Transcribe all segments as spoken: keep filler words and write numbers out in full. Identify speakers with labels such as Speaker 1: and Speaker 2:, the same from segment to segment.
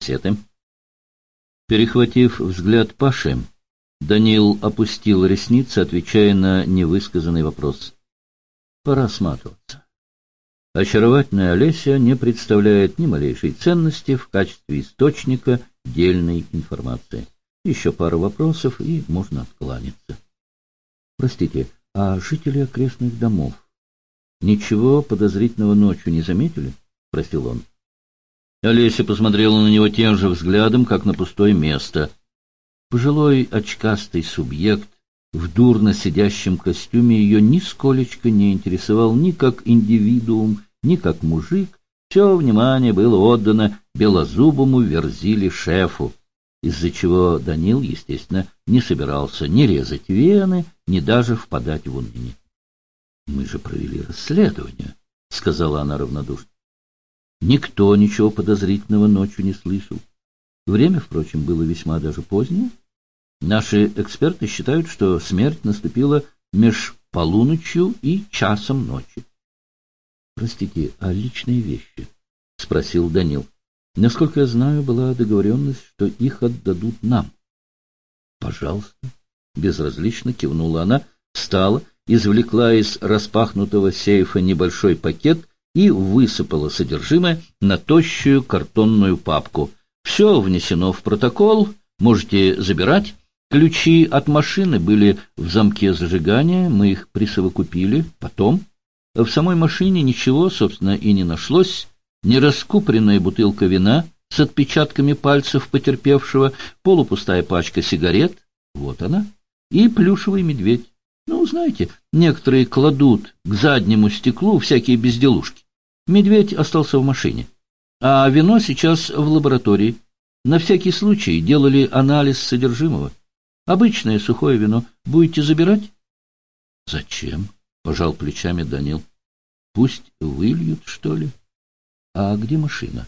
Speaker 1: кассеты. Перехватив взгляд Паши, Даниил опустил ресницы, отвечая на невысказанный вопрос. Пора сматываться. Очаровательная Олеся не представляет ни малейшей ценности в качестве источника дельной информации. Еще пара вопросов, и можно откланяться. Простите, а жители окрестных домов ничего подозрительного ночью не заметили? — спросил он. Олеся посмотрела на него тем же взглядом, как на пустое место. Пожилой очкастый субъект в дурно сидящем костюме ее нисколечко не интересовал ни как индивидуум, ни как мужик. Все внимание было отдано белозубому Верзиле-шефу, из-за чего Данил, естественно, не собирался ни резать вены, ни даже впадать в уныние. — Мы же провели расследование, — сказала она равнодушно. Никто ничего подозрительного ночью не слышал. Время, впрочем, было весьма даже позднее. Наши эксперты считают, что смерть наступила меж полуночью и часом ночи. — Простите, а личные вещи? — спросил Данил. — Насколько я знаю, была договоренность, что их отдадут нам. — Пожалуйста. Безразлично кивнула она, встала, извлекла из распахнутого сейфа небольшой пакет и высыпала содержимое на тощую картонную папку. Все внесено в протокол, можете забирать. Ключи от машины были в замке зажигания, мы их присовокупили потом. В самой машине ничего, собственно, и не нашлось. Нераскупоренная бутылка вина с отпечатками пальцев потерпевшего, полупустая пачка сигарет, вот она, и плюшевый медведь. Ну, знаете, некоторые кладут к заднему стеклу всякие безделушки. Медведь остался в машине, а вино сейчас в лаборатории. На всякий случай делали анализ содержимого. Обычное сухое вино будете забирать? — Зачем? — пожал плечами Данил. — Пусть выльют, что ли? А где машина?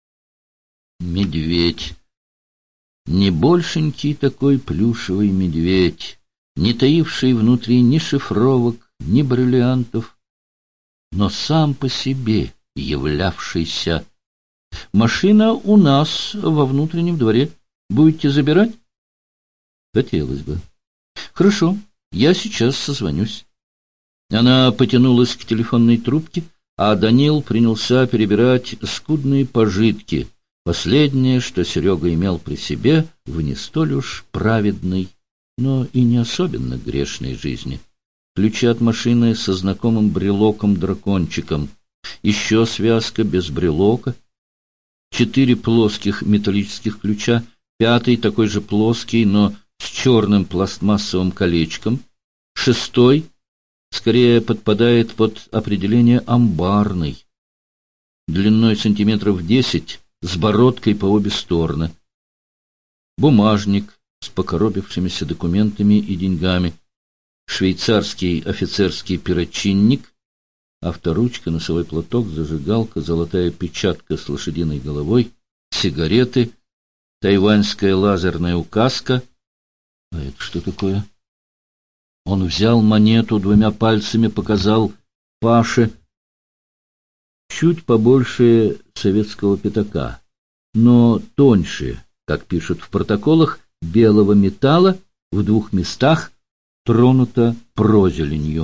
Speaker 1: — Медведь. Не большенький такой плюшевый медведь, не таивший внутри ни шифровок, ни бриллиантов, но сам по себе являвшийся. Машина у нас во внутреннем дворе. Будете забирать? Хотелось бы. Хорошо, я сейчас созвонюсь. Она потянулась к телефонной трубке, а Данил принялся перебирать скудные пожитки, последнее, что Серега имел при себе в не столь уж праведной, но и не особенно грешной жизни. Ключи от машины со знакомым брелоком-дракончиком, еще связка без брелока, четыре плоских металлических ключа, пятый такой же плоский, но с черным пластмассовым колечком, шестой скорее подпадает под определение амбарный, длиной сантиметров десять, с бородкой по обе стороны, бумажник с покоробившимися документами и деньгами, швейцарский офицерский перочинник, авторучка, носовой платок, зажигалка, золотая печатка с лошадиной головой, сигареты, тайваньская лазерная указка. А это что такое? Он взял монету, двумя пальцами показал Паше. Чуть побольше советского пятака, но тоньше, как пишут в протоколах, белого металла, в двух местах тронуто прозеленью.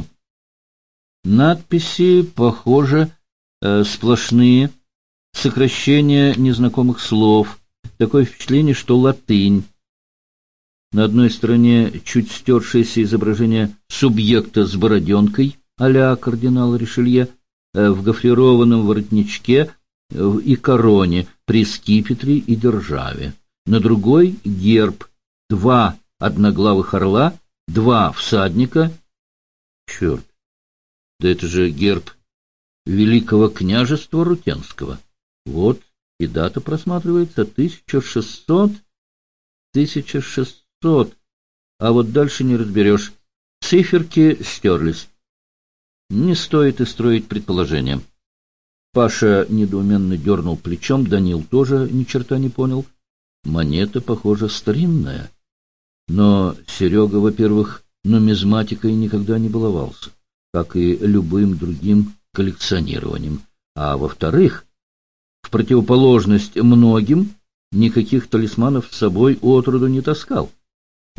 Speaker 1: Надписи, похоже, э, сплошные, сокращения незнакомых слов. Такое впечатление, что латынь. На одной стороне чуть стершееся изображение субъекта с бороденкой а-ля кардинала Ришелье, э, в гофрированном воротничке э, и короне при скипетре и державе. На другой герб, два одноглавых орла, два всадника. Черт! Да это же герб Великого княжества Рутенского. Вот и дата просматривается тысяча шестьсот, тысяча шестьсот, а вот дальше не разберешь. Циферки стерлись. Не стоит и строить предположения. Паша недоуменно дернул плечом, Данил тоже ни черта не понял. Монета, похоже, старинная. Но Серега, во-первых, нумизматикой никогда не баловался, как и любым другим коллекционированием. А во-вторых, в противоположность многим, никаких талисманов с собой отроду не таскал.